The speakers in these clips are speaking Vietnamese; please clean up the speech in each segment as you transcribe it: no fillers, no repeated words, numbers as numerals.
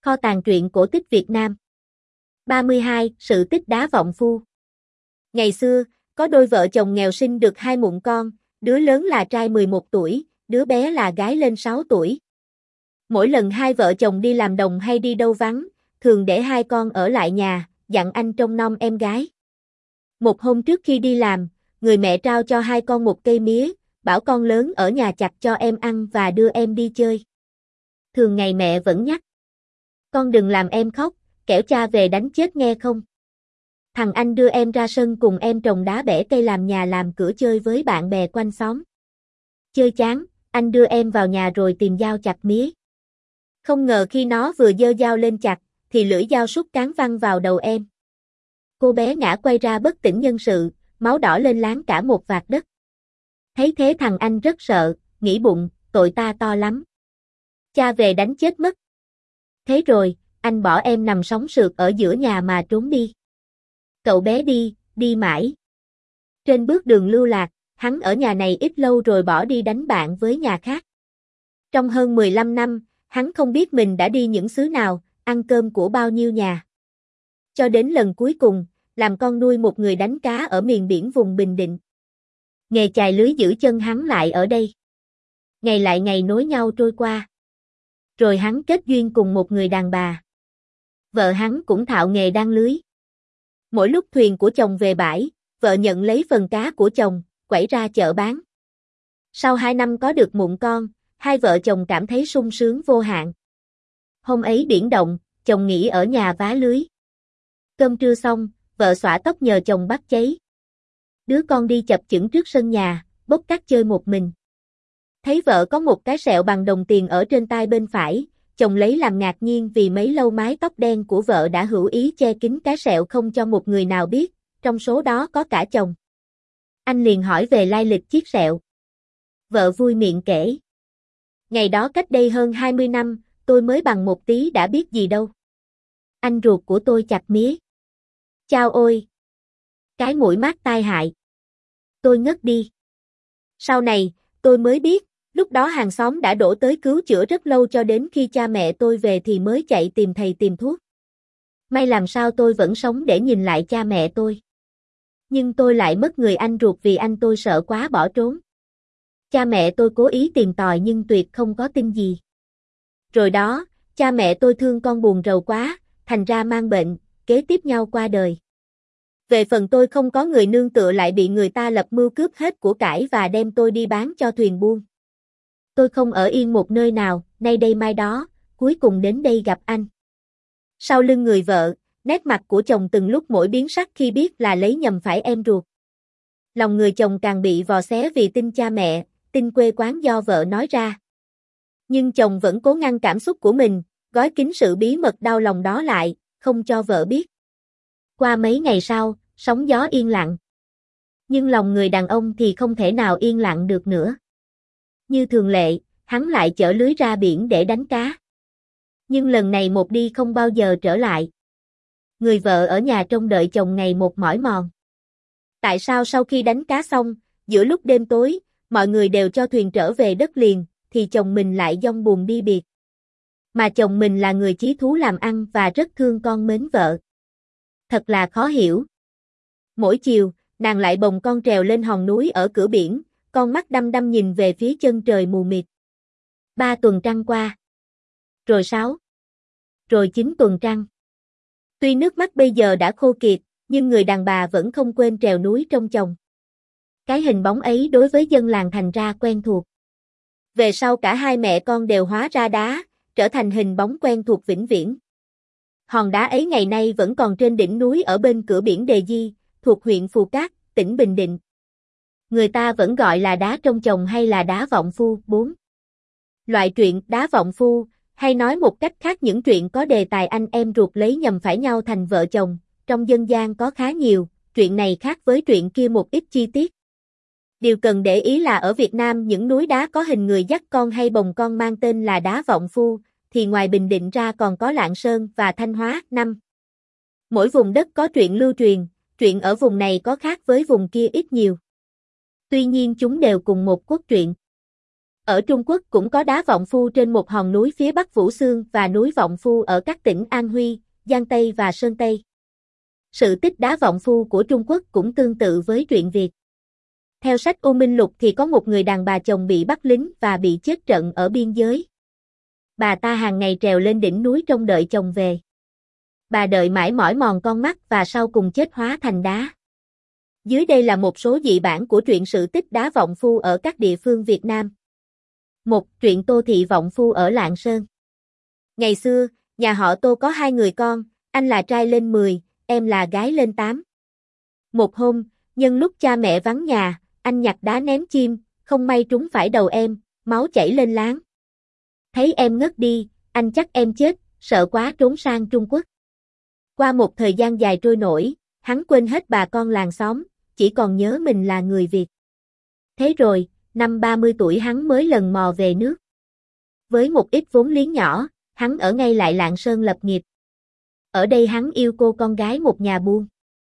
Kho tàng truyện cổ tích Việt Nam. 32. Sự tích đá vọng phu. Ngày xưa, có đôi vợ chồng nghèo sinh được hai mụn con, đứa lớn là trai 11 tuổi, đứa bé là gái lên 6 tuổi. Mỗi lần hai vợ chồng đi làm đồng hay đi đâu vắng, thường để hai con ở lại nhà, dặn anh trông nom em gái. Một hôm trước khi đi làm, người mẹ trao cho hai con một cây mía, bảo con lớn ở nhà chặt cho em ăn và đưa em đi chơi. Thường ngày mẹ vẫn nhắc: con đừng làm em khóc, kẻo cha về đánh chết nghe không. Thằng anh đưa em ra sân cùng em trồng đá bẻ cây làm nhà làm cửa chơi với bạn bè quanh xóm. Chơi chán, anh đưa em vào nhà rồi tìm dao chặt mía. Không ngờ khi nó vừa giơ dao lên chặt, thì lưỡi dao sút cán văng vào đầu em. Cô bé ngã quay ra bất tỉnh nhân sự, máu đỏ lên láng cả một vạt đất. Thấy thế thằng anh rất sợ, nghĩ bụng, tội ta to lắm. Cha về đánh chết mất. Thế rồi, anh bỏ em nằm sóng sượt ở giữa nhà mà trốn đi. Cậu bé đi mãi. Trên bước đường lưu lạc, hắn ở nhà này ít lâu rồi bỏ đi đánh bạn với nhà khác. Trong hơn 15 năm, hắn không biết mình đã đi những xứ nào, ăn cơm của bao nhiêu nhà. Cho đến lần cuối cùng, làm con nuôi một người đánh cá ở miền biển vùng Bình Định. Nghề chài lưới giữ chân hắn lại ở đây. Ngày lại ngày nối nhau trôi qua. Rồi hắn kết duyên cùng một người đàn bà. Vợ hắn cũng thạo nghề đan lưới. Mỗi lúc thuyền của chồng về bãi, vợ nhận lấy phần cá của chồng, quẩy ra chợ bán. Sau 2 năm có được mụn con, hai vợ chồng cảm thấy sung sướng vô hạn. Hôm ấy biển động, chồng nghỉ ở nhà vá lưới. Cơm trưa xong, vợ xõa tóc nhờ chồng bắt cháy. Đứa con đi chập chững trước sân nhà, bốc cát chơi một mình. Thấy vợ có một cái sẹo bằng đồng tiền ở trên tai bên phải, chồng lấy làm ngạc nhiên vì mấy lâu mái tóc đen của vợ đã hữu ý che kín cái sẹo không cho một người nào biết, trong số đó có cả chồng. Anh liền hỏi về lai lịch chiếc sẹo. Vợ vui miệng kể: ngày đó cách đây hơn 20 năm, tôi mới bằng một tí đã biết gì đâu. Anh ruột của tôi chặt mía. Chao ôi! Cái mũi mát tai hại. Tôi ngất đi. Sau này, tôi mới biết, lúc đó hàng xóm đã đổ tới cứu chữa rất lâu cho đến khi cha mẹ tôi về thì mới chạy tìm thầy tìm thuốc. May làm sao tôi vẫn sống để nhìn lại cha mẹ tôi. Nhưng tôi lại mất người anh ruột vì anh tôi sợ quá bỏ trốn. Cha mẹ tôi cố ý tìm tòi nhưng tuyệt không có tin gì. Rồi đó, cha mẹ tôi thương con buồn rầu quá, thành ra mang bệnh, kế tiếp nhau qua đời. Về phần tôi không có người nương tựa lại bị người ta lập mưu cướp hết của cải và đem tôi đi bán cho thuyền buôn. Tôi không ở yên một nơi nào, nay đây mai đó, cuối cùng đến đây gặp anh. Sau lưng người vợ, nét mặt của chồng từng lúc mỗi biến sắc khi biết là lấy nhầm phải em ruột. Lòng người chồng càng bị vò xé vì tin cha mẹ, tin quê quán do vợ nói ra. Nhưng chồng vẫn cố ngăn cảm xúc của mình, gói kín sự bí mật đau lòng đó lại, không cho vợ biết. Qua mấy ngày sau, sóng gió yên lặng. Nhưng lòng người đàn ông thì không thể nào yên lặng được nữa. Như thường lệ, hắn lại chở lưới ra biển để đánh cá. Nhưng lần này một đi không bao giờ trở lại. Người vợ ở nhà trông đợi chồng ngày một mỏi mòn. Tại sao sau khi đánh cá xong, giữa lúc đêm tối, mọi người đều cho thuyền trở về đất liền, thì chồng mình lại dong buồn đi biệt. Mà chồng mình là người chí thú làm ăn và rất thương con mến vợ. Thật là khó hiểu. Mỗi chiều, nàng lại bồng con trèo lên hòn núi ở cửa biển, con mắt đăm đăm nhìn về phía chân trời mù mịt. 3 tuần trăng qua. Rồi 6. Rồi 9 tuần trăng. Tuy nước mắt bây giờ đã khô kiệt, nhưng người đàn bà vẫn không quên trèo núi trông chồng. Cái hình bóng ấy đối với dân làng thành ra quen thuộc. Về sau cả hai mẹ con đều hóa ra đá, trở thành hình bóng quen thuộc vĩnh viễn. Hòn đá ấy ngày nay vẫn còn trên đỉnh núi ở bên cửa biển Đề Di, thuộc huyện Phù Cát, tỉnh Bình Định. Người ta vẫn gọi là đá trông chồng hay là đá vọng phu. 4. Loại truyện đá vọng phu, hay nói một cách khác những truyện có đề tài anh em ruột lấy nhầm phải nhau thành vợ chồng, trong dân gian có khá nhiều, truyện này khác với truyện kia một ít chi tiết. Điều cần để ý là ở Việt Nam những núi đá có hình người dắt con hay bồng con mang tên là đá vọng phu, thì ngoài Bình Định ra còn có Lạng Sơn và Thanh Hóa. 5. Mỗi vùng đất có truyện lưu truyền, truyện ở vùng này có khác với vùng kia ít nhiều. Tuy nhiên chúng đều cùng một cốt truyện. Ở Trung Quốc cũng có đá Vọng Phu trên một hòn núi phía bắc Vũ Xương và núi Vọng Phu ở các tỉnh An Huy, Giang Tây và Sơn Tây. Sự tích đá Vọng Phu của Trung Quốc cũng tương tự với truyện Việt. Theo sách U Minh Lục thì có một người đàn bà chồng bị bắt lính và bị chết trận ở biên giới. Bà ta hàng ngày trèo lên đỉnh núi trông đợi chồng về. Bà đợi mãi mỏi mòn con mắt và sau cùng chết hóa thành đá. Dưới đây là một số dị bản của truyện sự tích đá Vọng Phu ở các địa phương Việt Nam. 1. Truyện Tô Thị Vọng Phu ở Lạng Sơn. Ngày xưa, nhà họ Tô có 2 người con, anh là trai lên 10, em là gái lên 8. Một hôm, nhân lúc cha mẹ vắng nhà, anh nhặt đá ném chim, không may trúng phải đầu em, máu chảy lên láng. Thấy em ngất đi, anh chắc em chết, sợ quá trốn sang Trung Quốc. Qua một thời gian dài trôi nổi, hắn quên hết bà con làng xóm, chỉ còn nhớ mình là người Việt. Thế rồi, năm 30 tuổi hắn mới lần mò về nước. Với một ít vốn liếng nhỏ, hắn ở ngay lại Lạng Sơn lập nghiệp. Ở đây hắn yêu cô con gái một nhà buôn.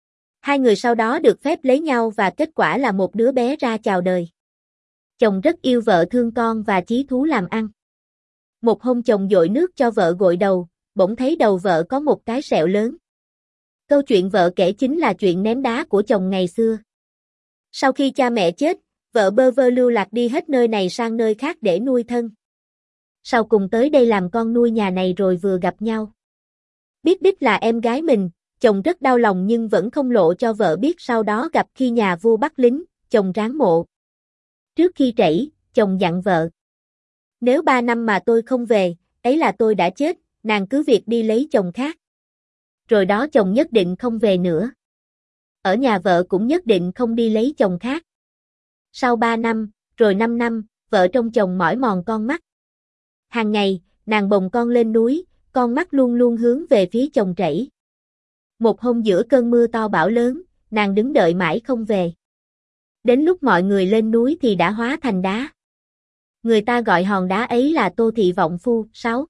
2 người sau đó được phép lấy nhau và kết quả là một đứa bé ra chào đời. Chồng rất yêu vợ thương con và chí thú làm ăn. Một hôm chồng dội nước cho vợ gội đầu, bỗng thấy đầu vợ có một cái sẹo lớn. Câu chuyện vợ kể chính là chuyện ném đá của chồng ngày xưa. Sau khi cha mẹ chết, vợ bơ vơ lưu lạc đi hết nơi này sang nơi khác để nuôi thân. Sau cùng tới đây làm con nuôi nhà này rồi vừa gặp nhau. Biết đích là em gái mình, chồng rất đau lòng nhưng vẫn không lộ cho vợ biết, sau đó gặp khi nhà vua bắt lính, chồng ráng mộ. Trước khi trẫy, chồng dặn vợ. Nếu 3 năm mà tôi không về, ấy là tôi đã chết, nàng cứ việc đi lấy chồng khác. Rồi đó chồng nhất định không về nữa. Ở nhà vợ cũng nhất định không đi lấy chồng khác. Sau 3 năm, rồi 5 năm, vợ trông chồng mỏi mòn con mắt. Hàng ngày, nàng bồng con lên núi, con mắt luôn luôn hướng về phía chồng trẫy. Một hôm giữa cơn mưa to bão lớn, nàng đứng đợi mãi không về. Đến lúc mọi người lên núi thì đã hóa thành đá. Người ta gọi hòn đá ấy là Tô Thị Vọng Phu. 6.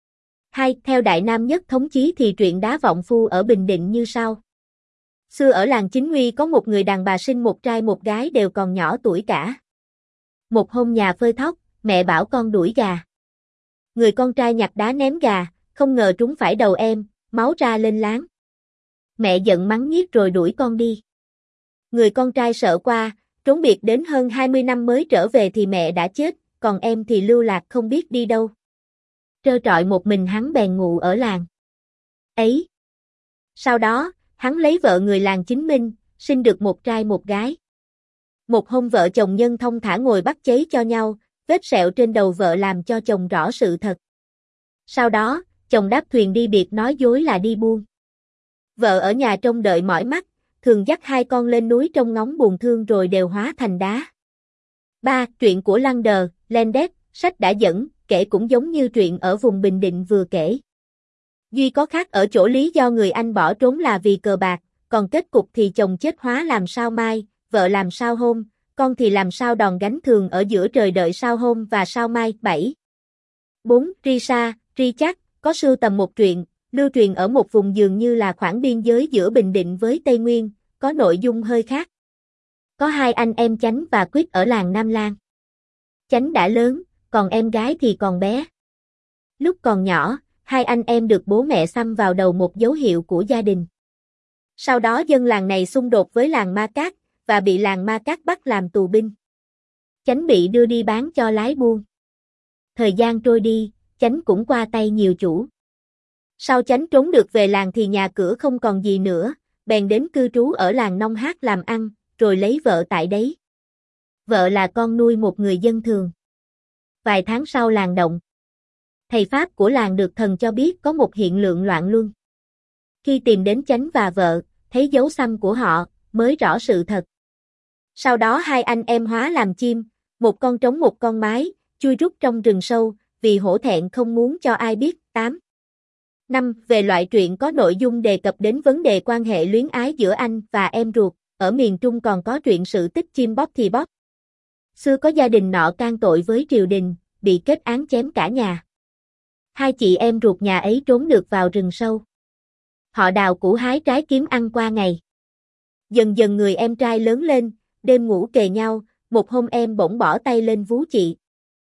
2. Theo Đại Nam Nhất Thống Chí thì truyện đá Vọng Phu ở Bình Định như sau. Xưa ở làng Chính Nguy có một người đàn bà sinh một trai một gái đều còn nhỏ tuổi cả. Một hôm nhà phơi thóc, mẹ bảo con đuổi gà. Người con trai nhặt đá ném gà, không ngờ trúng phải đầu em, máu ra lên láng. Mẹ giận mắng nhiếc rồi đuổi con đi. Người con trai sợ qua, trốn biệt đến hơn 20 năm mới trở về thì mẹ đã chết, còn em thì lưu lạc không biết đi đâu. Trơ trọi một mình hắn bèn ngụ ở làng ấy. Sau đó, hắn lấy vợ người làng Chính Minh, sinh được một trai một gái. Một hôm vợ chồng nhân thông thả ngồi bắt cháy cho nhau, vết sẹo trên đầu vợ làm cho chồng rõ sự thật. Sau đó, chồng đáp thuyền đi biệt nói dối là đi buôn. Vợ ở nhà trông đợi mỏi mắt, thường dắt 2 con lên núi trông ngóng buồn thương rồi đều hóa thành đá. 3. Truyện của Lander, Landet, sách đã dẫn, kể cũng giống như truyện ở vùng Bình Định vừa kể. Duy có khác ở chỗ lý do người anh bỏ trốn là vì cờ bạc, còn kết cục thì chồng chết hóa làm sao mai, vợ làm sao hôm, con thì làm sao đòn gánh thường ở giữa trời đợi sao hôm và sao mai. 7. 4. Risa, Richard, có sưu tầm một truyện, lưu truyền ở một vùng dường như là khoảng biên giới giữa Bình Định với Tây Nguyên, có nội dung hơi khác. Có 2 anh em Chánh và Quyết ở làng Nam Lan. Chánh đã lớn, còn em gái thì còn bé. Lúc còn nhỏ, 2 anh em được bố mẹ xăm vào đầu một dấu hiệu của gia đình. Sau đó dân làng này xung đột với làng Ma Cát, và bị làng Ma Cát bắt làm tù binh. Chánh bị đưa đi bán cho lái buôn. Thời gian trôi đi, Chánh cũng qua tay nhiều chủ. Sau Chánh trốn được về làng thì nhà cửa không còn gì nữa, bèn đến cư trú ở làng Nông Hát làm ăn, rồi lấy vợ tại đấy. Vợ là con nuôi một người dân thường. Vài tháng sau làng động. Thầy Pháp của làng được thần cho biết có một hiện tượng loạn luân. Khi tìm đến Chánh và vợ, thấy dấu xăm của họ, mới rõ sự thật. Sau đó 2 anh em hóa làm chim, một con trống một con mái, chui rút trong rừng sâu, vì hổ thẹn không muốn cho ai biết. 8. 5. Về loại truyện có nội dung đề cập đến vấn đề quan hệ luyến ái giữa anh và em ruột, ở miền Trung còn có truyện sự tích chim bóp thì bóp. Xưa có gia đình nọ can tội với triều đình, bị kết án chém cả nhà. 2 chị em ruột nhà ấy trốn được vào rừng sâu. Họ đào củ hái trái kiếm ăn qua ngày. Dần dần người em trai lớn lên, đêm ngủ kề nhau, một hôm em bỗng bỏ tay lên vú chị.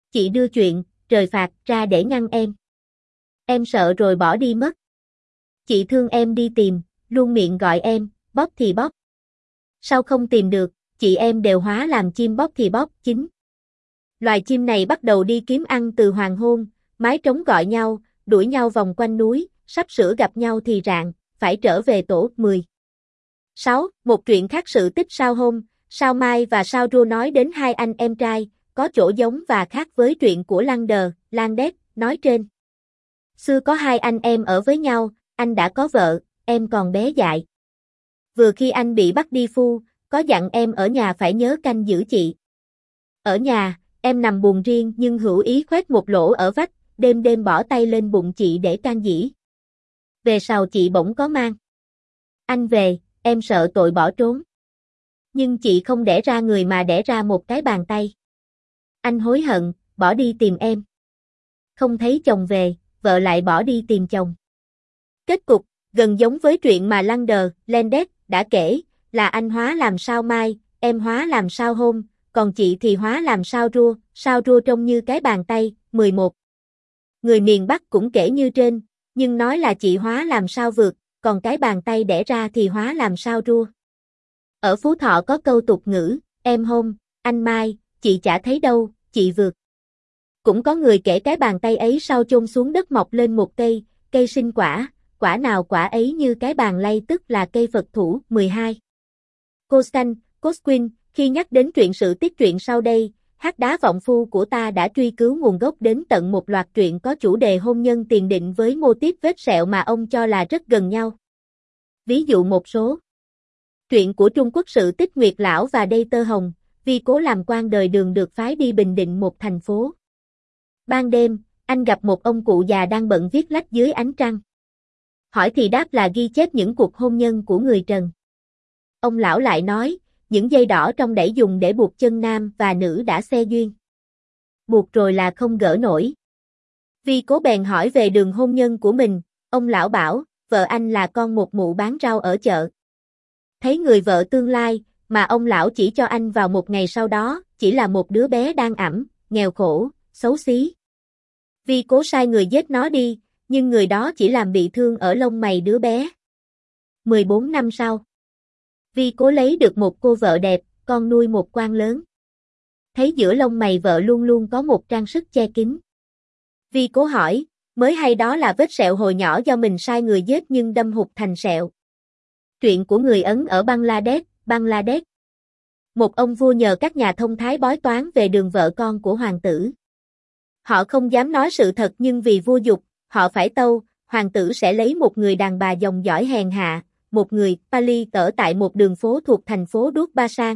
Chị đưa chuyện, trời phạt ra để ngăn em. Em sợ rồi bỏ đi mất. Chị thương em đi tìm, luôn miệng gọi em, bóp thì bóp. Sao không tìm được, chị em đều hóa làm chim bóp thì bóp chính. Loài chim này bắt đầu đi kiếm ăn từ hoàng hôn, mái trống gọi nhau, đuổi nhau vòng quanh núi, sắp sửa gặp nhau thì rạng, phải trở về tổ 10. 6. Một truyện khác sự tích sao hôm, sao mai và sao rua nói đến hai anh em trai, có chỗ giống và khác với truyện của Landet, nói trên. Xưa có hai anh em ở với nhau, anh đã có vợ, em còn bé dại. Vừa khi anh bị bắt đi phu, có dặn em ở nhà phải nhớ canh giữ chị. Ở nhà, em nằm buồn riêng nhưng hữu ý khoét một lỗ ở vách, đêm đêm bỏ tay lên bụng chị để can dĩ. Về sau chị bỗng có mang. Anh về, em sợ tội bỏ trốn. Nhưng chị không đẻ ra người mà đẻ ra một cái bàn tay. Anh hối hận, bỏ đi tìm em. Không thấy chồng về, vợ lại bỏ đi tìm chồng. Kết cục, gần giống với truyện mà Landet đã kể, là anh hóa làm sao mai, em hóa làm sao hôm, còn chị thì hóa làm sao rua trông như cái bàn tay. 11. Người miền Bắc cũng kể như trên, nhưng nói là chị hóa làm sao vượt, còn cái bàn tay đẻ ra thì hóa làm sao rua. Ở Phú Thọ có câu tục ngữ, em hôm, anh mai, chị chả thấy đâu, chị vượt. Cũng có người kể cái bàn tay ấy sau chôn xuống đất mọc lên một cây sinh quả, quả nào quả ấy như cái bàn lay tức là cây Phật thủ. 12. Cosquin, khi nhắc đến truyện sự tích truyện sau đây, Hắc Đá Vọng Phu của ta đã truy cứu nguồn gốc đến tận một loạt truyện có chủ đề hôn nhân tiền định với mô típ vết sẹo mà ông cho là rất gần nhau. Ví dụ một số truyện của Trung Quốc sự tích Nguyệt Lão và Đây Tơ Hồng, vì cố làm quan đời Đường được phái đi bình định một thành phố. Ban đêm, anh gặp một ông cụ già đang bận viết lách dưới ánh trăng. Hỏi thì đáp là ghi chép những cuộc hôn nhân của người Trần. Ông lão lại nói, những dây đỏ trong đẩy dùng để buộc chân nam và nữ đã xe duyên. Buộc rồi là không gỡ nổi. Vì cố bèn hỏi về đường hôn nhân của mình, ông lão bảo, vợ anh là con một mụ bán rau ở chợ. Thấy người vợ tương lai, mà ông lão chỉ cho anh vào một ngày sau đó, chỉ là một đứa bé đang ẵm, nghèo khổ, xấu xí. Vì cố sai người giết nó đi, nhưng người đó chỉ làm bị thương ở lông mày đứa bé. 14 năm sau, Vi cố lấy được một cô vợ đẹp, con nuôi một quan lớn. Thấy giữa lông mày vợ luôn luôn có một trang sức che kín. Vi cố hỏi, mới hay đó là vết sẹo hồi nhỏ do mình sai người giết nhưng đâm hụt thành sẹo. Truyện của người Ấn ở Bangladesh. Một ông vua nhờ các nhà thông thái bói toán về đường vợ con của hoàng tử. Họ không dám nói sự thật nhưng vì vua giục, họ phải tâu, hoàng tử sẽ lấy một người đàn bà dòng dõi hèn hạ, một người Pali ở tại một đường phố thuộc thành phố Đuốc Ba Sang.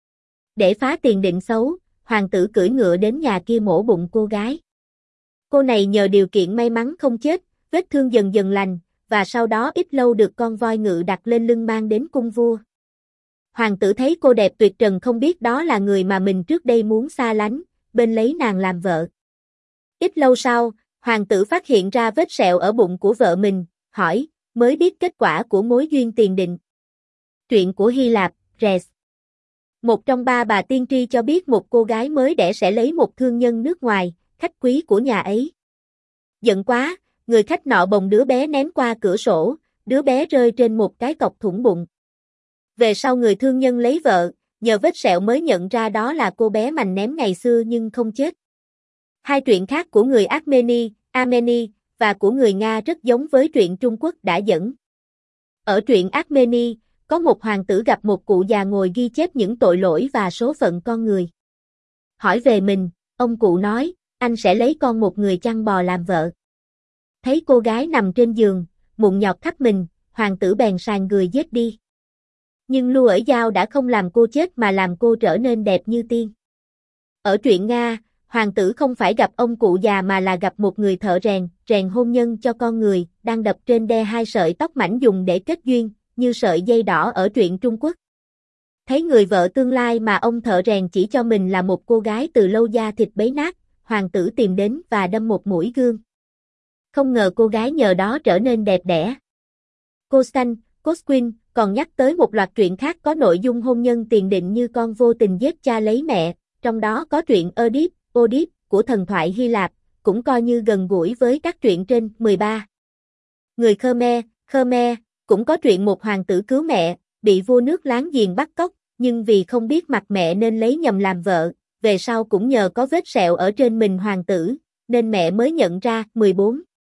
Để phá tiền định xấu, hoàng tử cưỡi ngựa đến nhà kia mổ bụng cô gái. Cô này nhờ điều kiện may mắn không chết, vết thương dần dần lành, và sau đó ít lâu được con voi ngự đặt lên lưng mang đến cung vua. Hoàng tử thấy cô đẹp tuyệt trần không biết đó là người mà mình trước đây muốn xa lánh, bên lấy nàng làm vợ. Ít lâu sau, hoàng tử phát hiện ra vết sẹo ở bụng của vợ mình, hỏi, mới biết kết quả của mối duyên tiền định. Truyện của Hy Lạp, Res. Một trong ba bà tiên tri cho biết một cô gái mới đẻ sẽ lấy một thương nhân nước ngoài, khách quý của nhà ấy. Giận quá, người khách nọ bồng đứa bé ném qua cửa sổ, đứa bé rơi trên một cái cọc thủng bụng. Về sau người thương nhân lấy vợ, nhờ vết sẹo mới nhận ra đó là cô bé mành ném ngày xưa nhưng không chết. Hai truyện khác của người Armeni và của người Nga rất giống với truyện Trung Quốc đã dẫn. Ở truyện Armeni, có một hoàng tử gặp một cụ già ngồi ghi chép những tội lỗi và số phận con người. Hỏi về mình, ông cụ nói, anh sẽ lấy con một người chăn bò làm vợ. Thấy cô gái nằm trên giường, mụn nhọt khắp mình, hoàng tử bèn sai người giết đi. Nhưng lưu ở dao đã không làm cô chết mà làm cô trở nên đẹp như tiên. Ở truyện Nga, hoàng tử không phải gặp ông cụ già mà là gặp một người thợ rèn hôn nhân cho con người, đang đập trên đe hai sợi tóc mảnh dùng để kết duyên, như sợi dây đỏ ở truyện Trung Quốc. Thấy người vợ tương lai mà ông thợ rèn chỉ cho mình là một cô gái từ lâu da thịt bấy nát, hoàng tử tìm đến và đâm một mũi gương. Không ngờ cô gái nhờ đó trở nên đẹp đẽ. Cosquin còn nhắc tới một loạt truyện khác có nội dung hôn nhân tiền định như con vô tình giết cha lấy mẹ, trong đó có truyện Oedip của thần thoại Hy Lạp, cũng coi như gần gũi với các truyện trên. 13. Người Khmer, cũng có truyện một hoàng tử cứu mẹ, bị vua nước láng giềng bắt cóc, nhưng vì không biết mặt mẹ nên lấy nhầm làm vợ, về sau cũng nhờ có vết sẹo ở trên mình hoàng tử, nên mẹ mới nhận ra. 14.